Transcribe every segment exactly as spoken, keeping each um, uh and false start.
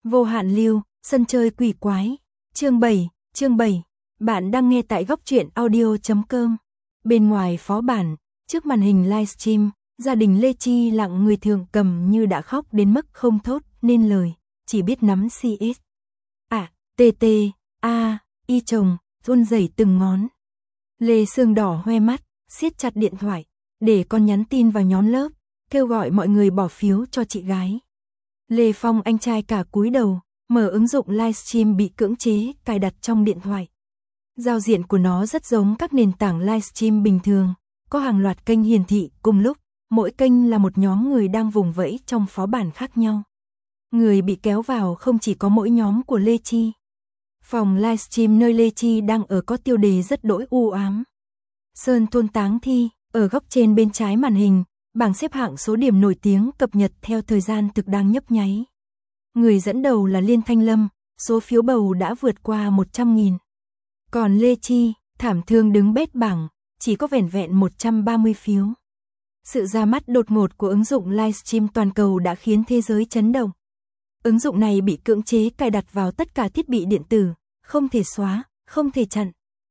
Vô hạn lưu, sân chơi quỷ quái. Chương bảy, chương bảy. Bạn đang nghe tại góc truyện audio chấm com. Bên ngoài phó bản, trước màn hình livestream, gia đình Lê Chi lặng người thường cầm như đã khóc đến mức không thốt nên lời, chỉ biết nắm xê ét. À, tê tê, a, y chồng, run rẩy từng ngón. Lê Sương đỏ hoe mắt, siết chặt điện thoại, để con nhắn tin vào nhóm lớp, kêu gọi mọi người bỏ phiếu cho chị gái. Lê Phong anh trai cả cúi đầu, mở ứng dụng livestream bị cưỡng chế cài đặt trong điện thoại. Giao diện của nó rất giống các nền tảng livestream bình thường, có hàng loạt kênh hiển thị cùng lúc, mỗi kênh là một nhóm người đang vùng vẫy trong phó bản khác nhau. Người bị kéo vào không chỉ có mỗi nhóm của Lê Chi. Phòng livestream nơi Lê Chi đang ở có tiêu đề rất đỗi u ám. Sơn thôn táng thi, ở góc trên bên trái màn hình, bảng xếp hạng số điểm nổi tiếng cập nhật theo thời gian thực đang nhấp nháy. Người dẫn đầu là Liên Thanh Lâm, số phiếu bầu đã vượt qua một trăm nghìn. Còn Lê Chi, thảm thương đứng bét bảng, chỉ có vẻn vẹn một trăm ba mươi phiếu. Sự ra mắt đột ngột của ứng dụng livestream toàn cầu đã khiến thế giới chấn động. Ứng dụng này bị cưỡng chế cài đặt vào tất cả thiết bị điện tử, không thể xóa, không thể chặn.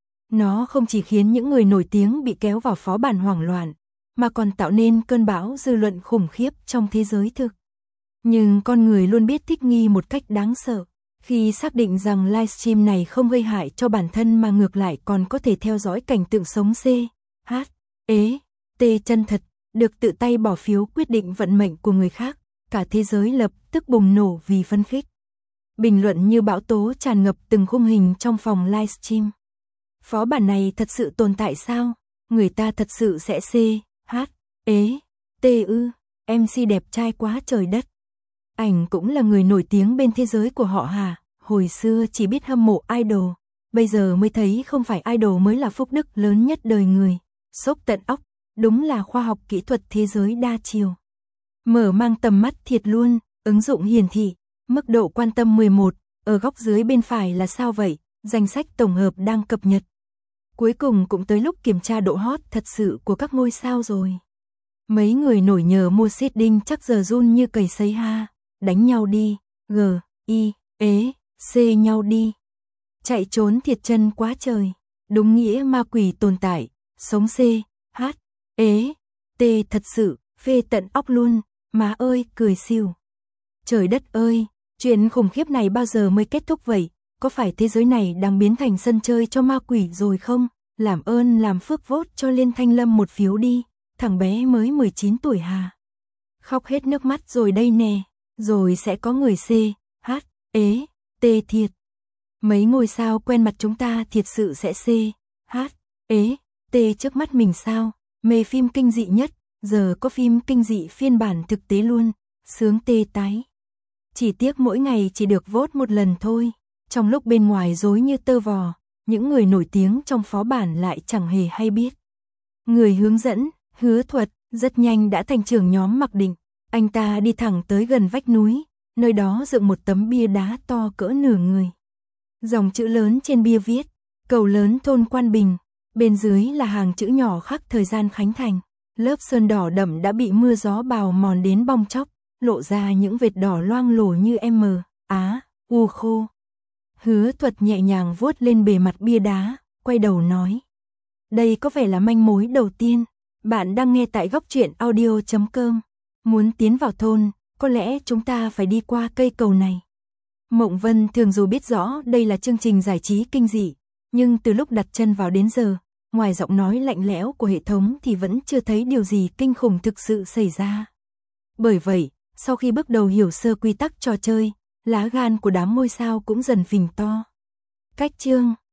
Nó không chỉ khiến những người nổi tiếng bị kéo vào phó bản hoảng loạn, mà còn tạo nên cơn bão dư luận khủng khiếp trong thế giới thực. Nhưng con người luôn biết thích nghi một cách đáng sợ, khi xác định rằng livestream này không gây hại cho bản thân mà ngược lại còn có thể theo dõi cảnh tượng sống C, H, ế, T chân thật, được tự tay bỏ phiếu quyết định vận mệnh của người khác, cả thế giới lập tức bùng nổ vì phấn khích. Bình luận như bão tố tràn ngập từng khung hình trong phòng livestream. Phó bản này thật sự tồn tại sao? Người ta thật sự sẽ C, H, ế, T ư, em xê đẹp trai quá trời đất. Ảnh cũng là người nổi tiếng bên thế giới của họ hả? Hồi xưa chỉ biết hâm mộ idol, bây giờ mới thấy không phải idol mới là phúc đức lớn nhất đời người. Sốc tận óc, đúng là khoa học kỹ thuật thế giới đa chiều. Mở mang tầm mắt thiệt luôn, ứng dụng hiển thị, mức độ quan tâm mười một, ở góc dưới bên phải là sao vậy? Danh sách tổng hợp đang cập nhật. Cuối cùng cũng tới lúc kiểm tra độ hot thật sự của các ngôi sao rồi. Mấy người nổi nhờ mua seeding chắc giờ run như cầy sấy ha. Đánh nhau đi, G, I, ế, C nhau đi. Chạy trốn thiệt chân quá trời. Đúng nghĩa ma quỷ tồn tại, sống C, H, ế, T thật sự, phê tận óc luôn, má ơi, cười xỉu. Trời đất ơi, chuyện khủng khiếp này bao giờ mới kết thúc vậy? Có phải thế giới này đang biến thành sân chơi cho ma quỷ rồi không? Làm ơn làm phước vote cho Liên Thanh Lâm một phiếu đi, thằng bé mới mười chín tuổi hà. Khóc hết nước mắt rồi đây nè, rồi sẽ có người C, H, ế, T thiệt. Mấy ngôi sao quen mặt chúng ta thiệt sự sẽ C, H, ế, T trước mắt mình sao? Mê phim kinh dị nhất, giờ có phim kinh dị phiên bản thực tế luôn, sướng tê tái. Chỉ tiếc mỗi ngày chỉ được vote một lần thôi. Trong lúc bên ngoài rối như tơ vò, những người nổi tiếng trong phó bản lại chẳng hề hay biết. Người hướng dẫn, Hứa Thuật, rất nhanh đã thành trưởng nhóm mặc định. Anh ta đi thẳng tới gần vách núi, nơi đó dựng một tấm bia đá to cỡ nửa người. Dòng chữ lớn trên bia viết, cầu lớn thôn Quan Bình, bên dưới là hàng chữ nhỏ khắc thời gian khánh thành. Lớp sơn đỏ đậm đã bị mưa gió bào mòn đến bong chóc, lộ ra những vệt đỏ loang lổ như M, Á, U khô. Hứa Thuật nhẹ nhàng vuốt lên bề mặt bia đá, quay đầu nói. Đây có vẻ là manh mối đầu tiên. Bạn đang nghe tại góc truyện audio chấm com. Muốn tiến vào thôn, có lẽ chúng ta phải đi qua cây cầu này. Mộng Vân thường dù biết rõ đây là chương trình giải trí kinh dị, nhưng từ lúc đặt chân vào đến giờ, ngoài giọng nói lạnh lẽo của hệ thống thì vẫn chưa thấy điều gì kinh khủng thực sự xảy ra. Bởi vậy, sau khi bước đầu hiểu sơ quy tắc trò chơi, lá gan của đám ngôi sao cũng dần phình to. Cách chương